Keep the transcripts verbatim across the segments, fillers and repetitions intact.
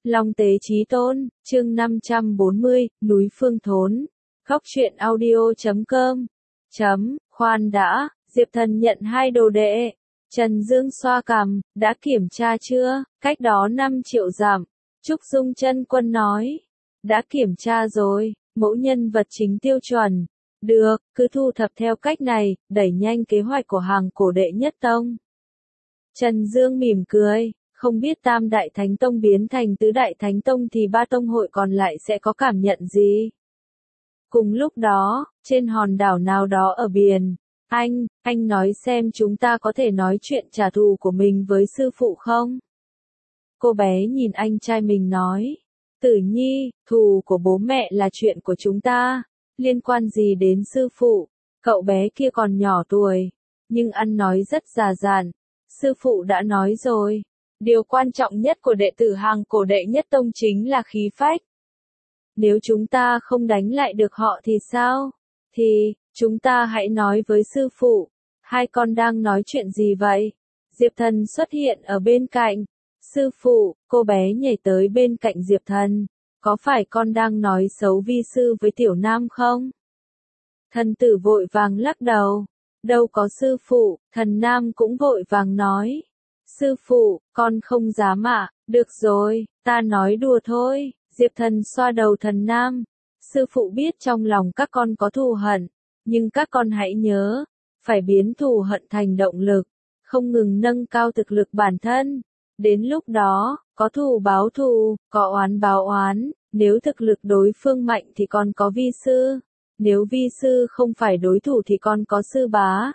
Long Tế Chí Tôn, chương năm trăm bốn mươi, núi Phương Thốn. Khóc truyện audio chấm com. Chấm, khoan đã, Diệp Thần nhận hai đồ đệ. Trần Dương xoa cằm, đã kiểm tra chưa, cách đó năm triệu dặm. Trúc Dung Chân Quân nói, đã kiểm tra rồi, mẫu nhân vật chính tiêu chuẩn. Được, cứ thu thập theo cách này, đẩy nhanh kế hoạch của hàng cổ đệ nhất tông. Trần Dương mỉm cười, không biết Tam Đại Thánh Tông biến thành Tứ Đại Thánh Tông thì ba tông hội còn lại sẽ có cảm nhận gì? Cùng lúc đó, trên hòn đảo nào đó ở biển, anh, anh nói xem chúng ta có thể nói chuyện trả thù của mình với sư phụ không? Cô bé nhìn anh trai mình nói, Tử Nhi, thù của bố mẹ là chuyện của chúng ta, liên quan gì đến sư phụ? Cậu bé kia còn nhỏ tuổi, nhưng ăn nói rất già dặn. Sư phụ đã nói rồi, điều quan trọng nhất của đệ tử hàng cổ đệ nhất tông chính là khí phách. Nếu chúng ta không đánh lại được họ thì sao? Thì, chúng ta hãy nói với sư phụ. Hai con đang nói chuyện gì vậy? Diệp Thần xuất hiện ở bên cạnh. Sư phụ, cô bé nhảy tới bên cạnh Diệp Thần. Có phải con đang nói xấu vi sư với Tiểu Nam không? Thần tử vội vàng lắc đầu. Đâu có sư phụ, Thần Nam cũng vội vàng nói. Sư phụ, con không dám ạ, được rồi, ta nói đùa thôi. Diệp Thần xoa đầu Thần Nam. Sư phụ biết trong lòng các con có thù hận, nhưng các con hãy nhớ, phải biến thù hận thành động lực, không ngừng nâng cao thực lực bản thân. Đến lúc đó, có thù báo thù, có oán báo oán, nếu thực lực đối phương mạnh thì con có vi sư, nếu vi sư không phải đối thủ thì con có sư bá.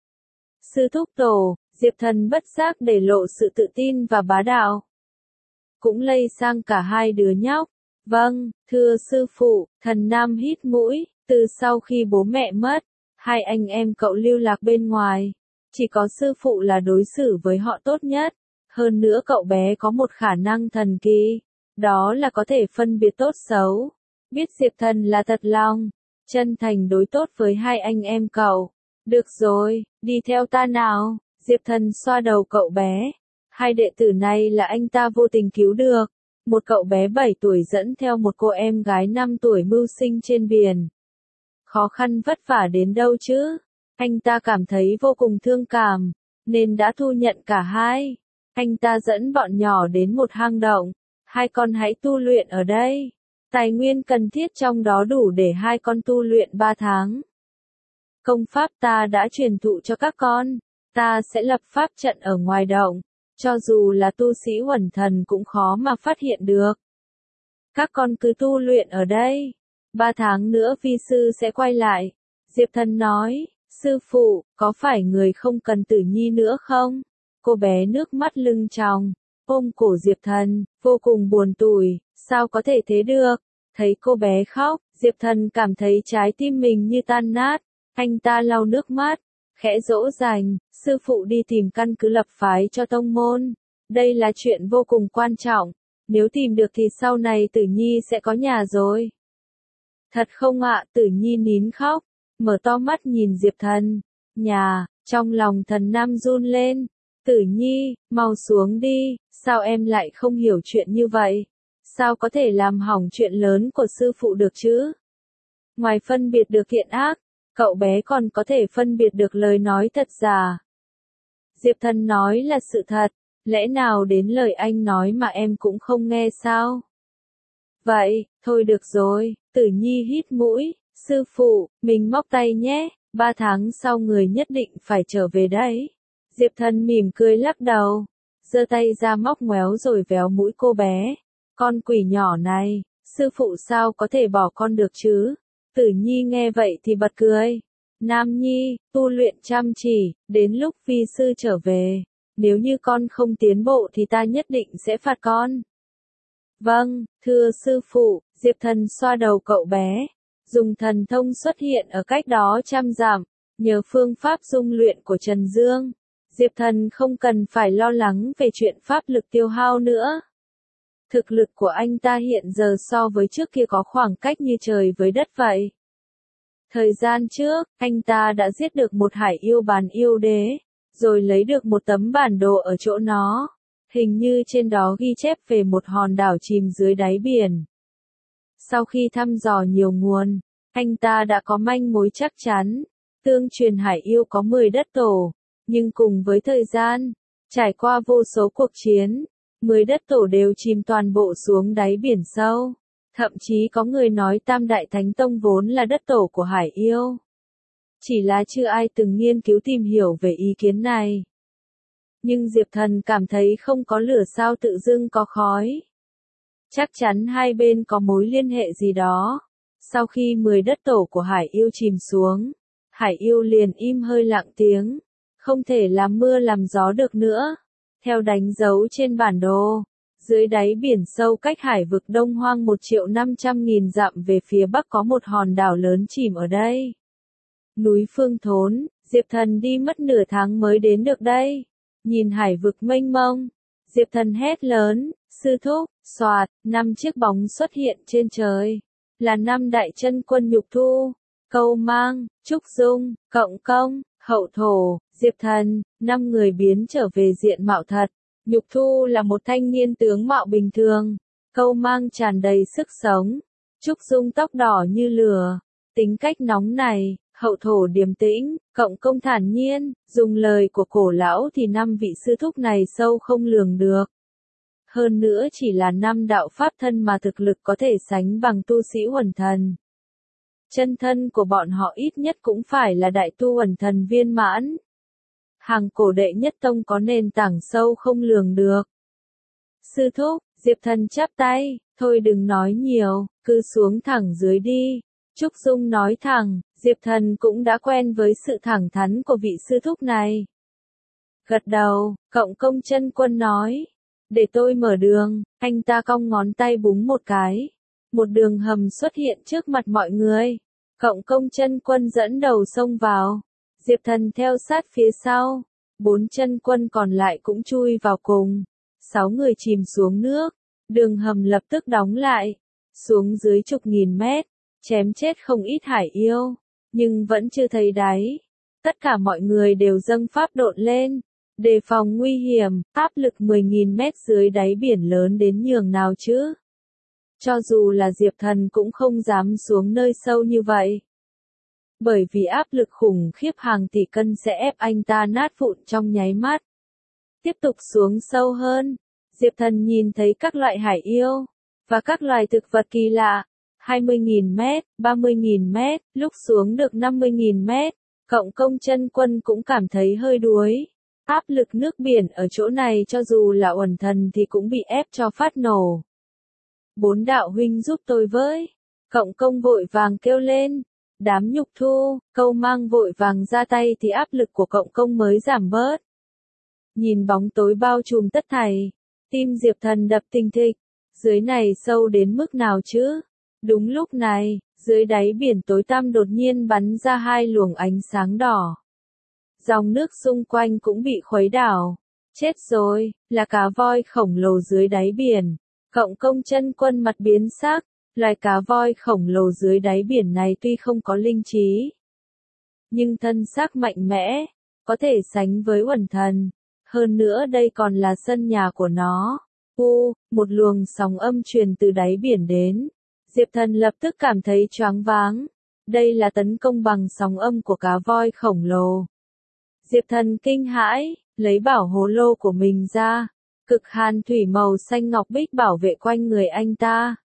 Sư thúc tổ, Diệp Thần bất giác để lộ sự tự tin và bá đạo. Cũng lây sang cả hai đứa nhóc. Vâng, thưa sư phụ, Thần Nam hít mũi, từ sau khi bố mẹ mất, hai anh em cậu lưu lạc bên ngoài, chỉ có sư phụ là đối xử với họ tốt nhất, hơn nữa cậu bé có một khả năng thần kỳ, đó là có thể phân biệt tốt xấu, biết Diệp Thần là thật lòng, chân thành đối tốt với hai anh em cậu. Được rồi, đi theo ta nào. Diệp Thần xoa đầu cậu bé, hai đệ tử này là anh ta vô tình cứu được. Một cậu bé bảy tuổi dẫn theo một cô em gái năm tuổi mưu sinh trên biển. Khó khăn vất vả đến đâu chứ? Anh ta cảm thấy vô cùng thương cảm, nên đã thu nhận cả hai. Anh ta dẫn bọn nhỏ đến một hang động. Hai con hãy tu luyện ở đây. Tài nguyên cần thiết trong đó đủ để hai con tu luyện ba tháng. Công pháp ta đã truyền thụ cho các con. Ta sẽ lập pháp trận ở ngoài động. Cho dù là tu sĩ huẩn thần cũng khó mà phát hiện được. Các con cứ tu luyện ở đây. Ba tháng nữa vi sư sẽ quay lại. Diệp Thần nói, sư phụ, có phải người không cần Tử Nhi nữa không? Cô bé nước mắt lưng tròng, ôm cổ Diệp Thần, vô cùng buồn tủi, sao có thể thế được? Thấy cô bé khóc, Diệp Thần cảm thấy trái tim mình như tan nát. Anh ta lau nước mắt, khẽ dỗ dành, sư phụ đi tìm căn cứ lập phái cho tông môn. Đây là chuyện vô cùng quan trọng. Nếu tìm được thì sau này Tử Nhi sẽ có nhà rồi. Thật không ạ? Tử Nhi nín khóc, mở to mắt nhìn Diệp Thần. Nhà, trong lòng Thần Nam run lên. Tử Nhi, mau xuống đi, sao em lại không hiểu chuyện như vậy? Sao có thể làm hỏng chuyện lớn của sư phụ được chứ? Ngoài phân biệt được thiện ác, cậu bé còn có thể phân biệt được lời nói thật giả. Diệp Thần nói là sự thật, lẽ nào đến lời anh nói mà em cũng không nghe sao? Vậy, thôi được rồi, Tử Nhi hít mũi, sư phụ, mình móc tay nhé, ba tháng sau người nhất định phải trở về đấy. Diệp Thần mỉm cười lắc đầu, giơ tay ra móc ngoéo rồi véo mũi cô bé. Con quỷ nhỏ này, sư phụ sao có thể bỏ con được chứ? Tử Nhi nghe vậy thì bật cười. Nam Nhi, tu luyện chăm chỉ, đến lúc vi sư trở về. Nếu như con không tiến bộ thì ta nhất định sẽ phạt con. Vâng, thưa sư phụ, Diệp Thần xoa đầu cậu bé. Dùng thần thông xuất hiện ở cách đó trăm dặm. Nhờ phương pháp dung luyện của Trần Dương, Diệp Thần không cần phải lo lắng về chuyện pháp lực tiêu hao nữa. Thực lực của anh ta hiện giờ so với trước kia có khoảng cách như trời với đất vậy. Thời gian trước, anh ta đã giết được một hải yêu bàn yêu đế, rồi lấy được một tấm bản đồ ở chỗ nó. Hình như trên đó ghi chép về một hòn đảo chìm dưới đáy biển. Sau khi thăm dò nhiều nguồn, anh ta đã có manh mối chắc chắn. Tương truyền Hải Yêu có mười đất tổ, nhưng cùng với thời gian, trải qua vô số cuộc chiến, mười đất tổ đều chìm toàn bộ xuống đáy biển sâu. Thậm chí có người nói Tam Đại Thánh Tông vốn là đất tổ của Hải Yêu. Chỉ là chưa ai từng nghiên cứu tìm hiểu về ý kiến này. Nhưng Diệp Thần cảm thấy không có lửa sao tự dưng có khói. Chắc chắn hai bên có mối liên hệ gì đó. Sau khi mười đất tổ của Hải Yêu chìm xuống, Hải Yêu liền im hơi lặng tiếng. Không thể làm mưa làm gió được nữa. Theo đánh dấu trên bản đồ, dưới đáy biển sâu cách hải vực Đông Hoang một triệu năm trăm nghìn dặm về phía bắc có một hòn đảo lớn chìm ở đây. Núi Phương Thốn, Diệp Thần đi mất nửa tháng mới đến được đây. Nhìn hải vực mênh mông, Diệp Thần hét lớn, sư thúc, xoạt, năm chiếc bóng xuất hiện trên trời. Là năm đại chân quân Nhục Thu, Câu Mang, Trúc Dung, Cộng Công, Hậu Thổ, Diệp Thần, năm người biến trở về diện mạo thật. Nhục Thu là một thanh niên tướng mạo bình thường, Câu Mang tràn đầy sức sống, Trúc Dung tóc đỏ như lửa, tính cách nóng này, Hậu Thổ điềm tĩnh, Cộng Công thản nhiên, dùng lời của cổ lão thì năm vị sư thúc này sâu không lường được. Hơn nữa chỉ là năm đạo pháp thân mà thực lực có thể sánh bằng tu sĩ Uẩn Thần. Chân thân của bọn họ ít nhất cũng phải là đại tu Uẩn Thần viên mãn. Hàng cổ đệ nhất tông có nền tảng sâu không lường được. Sư thúc, Diệp Thần chắp tay, thôi đừng nói nhiều, cứ xuống thẳng dưới đi. Trúc Dung nói thẳng, Diệp Thần cũng đã quen với sự thẳng thắn của vị sư thúc này. Gật đầu, Cộng Công chân quân nói, để tôi mở đường, anh ta cong ngón tay búng một cái. Một đường hầm xuất hiện trước mặt mọi người. Cộng Công chân quân dẫn đầu xông vào. Diệp Thần theo sát phía sau. Bốn chân quân còn lại cũng chui vào cùng. Sáu người chìm xuống nước. Đường hầm lập tức đóng lại. Xuống dưới chục nghìn mét. Chém chết không ít hải yêu. Nhưng vẫn chưa thấy đáy. Tất cả mọi người đều dâng pháp độn lên. Đề phòng nguy hiểm, áp lực mười nghìn mét dưới đáy biển lớn đến nhường nào chứ. Cho dù là Diệp Thần cũng không dám xuống nơi sâu như vậy. Bởi vì áp lực khủng khiếp hàng tỷ cân sẽ ép anh ta nát vụn trong nháy mắt. Tiếp tục xuống sâu hơn, Diệp Thần nhìn thấy các loại hải yêu, và các loài thực vật kỳ lạ. hai mươi nghìn mét, ba mươi nghìn mét, lúc xuống được năm mươi nghìn mét, Cộng Công chân quân cũng cảm thấy hơi đuối. Áp lực nước biển ở chỗ này cho dù là Uẩn Thần thì cũng bị ép cho phát nổ. Bốn đạo huynh giúp tôi với. Cộng Công vội vàng kêu lên. Đám Nhục Thu, Câu Mang vội vàng ra tay thì áp lực của Cộng Công mới giảm bớt. Nhìn bóng tối bao trùm tất thảy, tim Diệp Thần đập thình thịch. Dưới này sâu đến mức nào chứ? Đúng lúc này, dưới đáy biển tối tăm đột nhiên bắn ra hai luồng ánh sáng đỏ. Dòng nước xung quanh cũng bị khuấy đảo. Chết rồi, là cá voi khổng lồ dưới đáy biển. Cộng Công chân quân mặt biến sắc, loài cá voi khổng lồ dưới đáy biển này tuy không có linh trí, nhưng thân xác mạnh mẽ, có thể sánh với Uẩn Thần. Hơn nữa đây còn là sân nhà của nó. U, một luồng sóng âm truyền từ đáy biển đến. Diệp Thần lập tức cảm thấy choáng váng. Đây là tấn công bằng sóng âm của cá voi khổng lồ. Diệp Thần kinh hãi, lấy bảo hồ lô của mình ra. Cực hàn thủy màu xanh ngọc bích bảo vệ quanh người anh ta.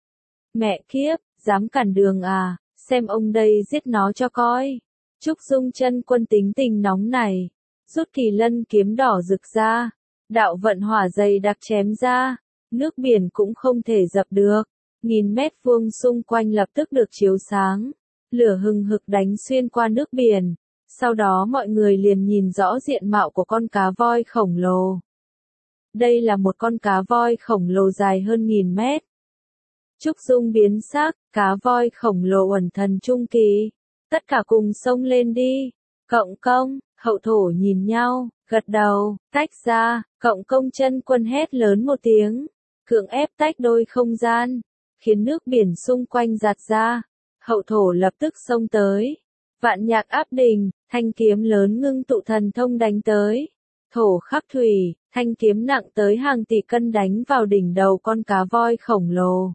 Mẹ kiếp, dám cản đường à, xem ông đây giết nó cho coi. Trúc Dung chân quân tính tình nóng này, rút kỳ lân kiếm đỏ rực ra. Đạo vận hỏa dày đặc chém ra, nước biển cũng không thể dập được. Nghìn mét vuông xung quanh lập tức được chiếu sáng. Lửa hừng hực đánh xuyên qua nước biển. Sau đó mọi người liền nhìn rõ diện mạo của con cá voi khổng lồ. Đây là một con cá voi khổng lồ dài hơn nghìn mét. Trúc Dung biến sắc, cá voi khổng lồ Uẩn Thần trung kỳ. Tất cả cùng xông lên đi. Cộng Công, Hậu Thổ nhìn nhau, gật đầu, tách ra. Cộng Công chân quân hét lớn một tiếng, cưỡng ép tách đôi không gian, khiến nước biển xung quanh giạt ra. Hậu Thổ lập tức xông tới. Vạn Nhạc áp đỉnh, thanh kiếm lớn ngưng tụ thần thông đánh tới. thổ khắc thủy, thanh kiếm nặng tới hàng tỷ cân đánh vào đỉnh đầu con cá voi khổng lồ.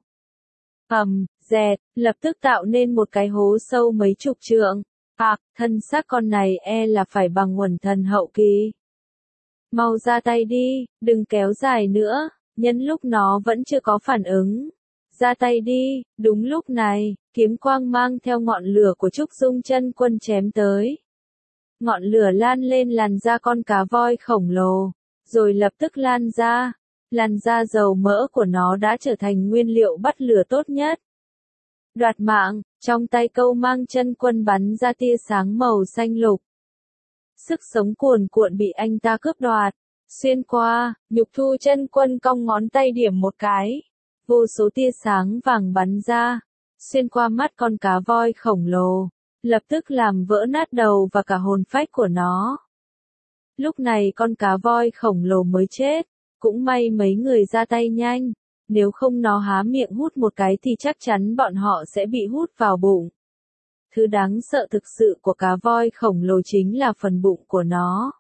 Ầm, dẹt, lập tức tạo nên một cái hố sâu mấy chục trượng. Ạc, thân xác con này e là phải bằng uẩn thần hậu kỳ. Mau ra tay đi, đừng kéo dài nữa, nhân lúc nó vẫn chưa có phản ứng. Ra tay đi, đúng lúc này, kiếm quang mang theo ngọn lửa của Trúc Dung Chân Quân chém tới. Ngọn lửa lan lên làn da con cá voi khổng lồ, rồi lập tức lan ra. Làn da dầu mỡ của nó đã trở thành nguyên liệu bắt lửa tốt nhất. Đoạt mạng, trong tay Câu Mang Chân Quân bắn ra tia sáng màu xanh lục. Sức sống cuồn cuộn bị anh ta cướp đoạt, xuyên qua, Nhục Thu Chân Quân cong ngón tay điểm một cái. Vô số tia sáng vàng bắn ra, xuyên qua mắt con cá voi khổng lồ, lập tức làm vỡ nát đầu và cả hồn phách của nó. Lúc này con cá voi khổng lồ mới chết, cũng may mấy người ra tay nhanh, nếu không nó há miệng hút một cái thì chắc chắn bọn họ sẽ bị hút vào bụng. Thứ đáng sợ thực sự của cá voi khổng lồ chính là phần bụng của nó.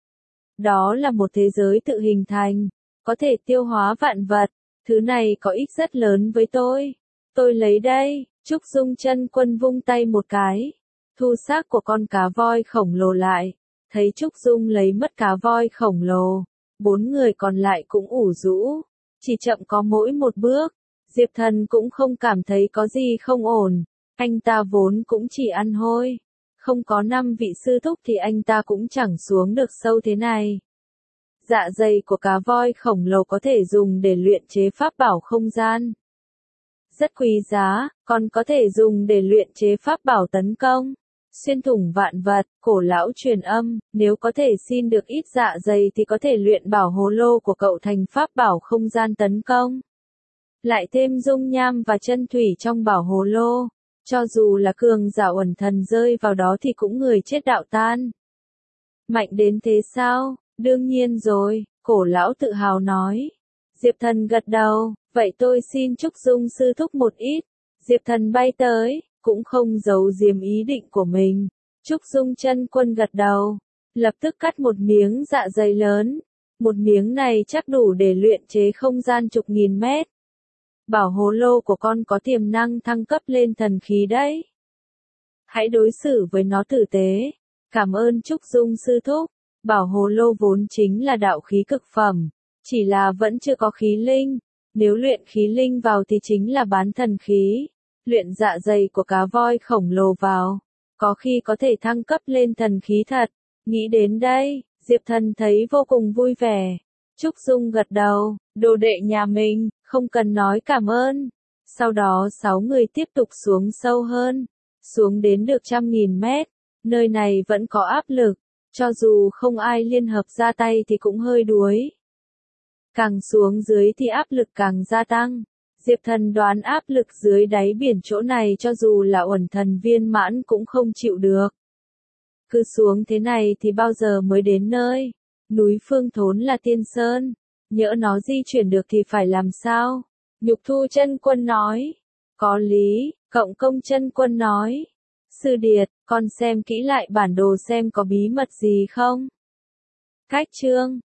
Đó là một thế giới tự hình thành, có thể tiêu hóa vạn vật, thứ này có ích rất lớn với tôi. Tôi lấy đây, Trúc Dung Chân Quân vung tay một cái, thu xác của con cá voi khổng lồ lại, thấy Trúc Dung lấy mất cá voi khổng lồ, bốn người còn lại cũng ủ rũ, chỉ chậm có mỗi một bước. Diệp Thần cũng không cảm thấy có gì không ổn, anh ta vốn cũng chỉ ăn hôi, không có năm vị sư thúc thì anh ta cũng chẳng xuống được sâu thế này. Dạ dày của cá voi khổng lồ có thể dùng để luyện chế pháp bảo không gian. Rất quý giá, còn có thể dùng để luyện chế pháp bảo tấn công. Xuyên thủng vạn vật, cổ lão truyền âm, nếu có thể xin được ít dạ dày thì có thể luyện bảo hồ lô của cậu thành pháp bảo không gian tấn công. Lại thêm dung nham và chân thủy trong bảo hồ lô, cho dù là cường giả uẩn thần rơi vào đó thì cũng người chết đạo tan. Mạnh đến thế sao? Đương nhiên rồi, cổ lão tự hào nói. Diệp Thần gật đầu, vậy tôi xin Trúc Dung sư thúc một ít. Diệp Thần bay tới, cũng không giấu giếm ý định của mình. Trúc Dung Chân Quân gật đầu, lập tức cắt một miếng dạ dày lớn. Một miếng này chắc đủ để luyện chế không gian chục nghìn mét. Bảo hồ lô của con có tiềm năng thăng cấp lên thần khí đấy. Hãy đối xử với nó tử tế. Cảm ơn Trúc Dung sư thúc. Bảo hồ lô vốn chính là đạo khí cực phẩm, chỉ là vẫn chưa có khí linh. Nếu luyện khí linh vào thì chính là bán thần khí. Luyện dạ dày của cá voi khổng lồ vào, có khi có thể thăng cấp lên thần khí thật. Nghĩ đến đây, Diệp Thần thấy vô cùng vui vẻ. Trúc Dung gật đầu, đồ đệ nhà mình, không cần nói cảm ơn. Sau đó sáu người tiếp tục xuống sâu hơn, xuống đến được trăm nghìn mét, nơi này vẫn có áp lực, cho dù không ai liên hợp ra tay thì cũng hơi đuối. Càng xuống dưới thì áp lực càng gia tăng. Diệp Thần đoán áp lực dưới đáy biển chỗ này cho dù là uẩn thần viên mãn cũng không chịu được. Cứ xuống thế này thì bao giờ mới đến nơi? Núi Phương Thốn là tiên sơn, nhỡ nó di chuyển được thì phải làm sao? Nhục Thu Chân Quân nói. Có lý, Cộng Công Chân Quân nói. Sư Điệt, con xem kỹ lại bản đồ xem có bí mật gì không? Cách chương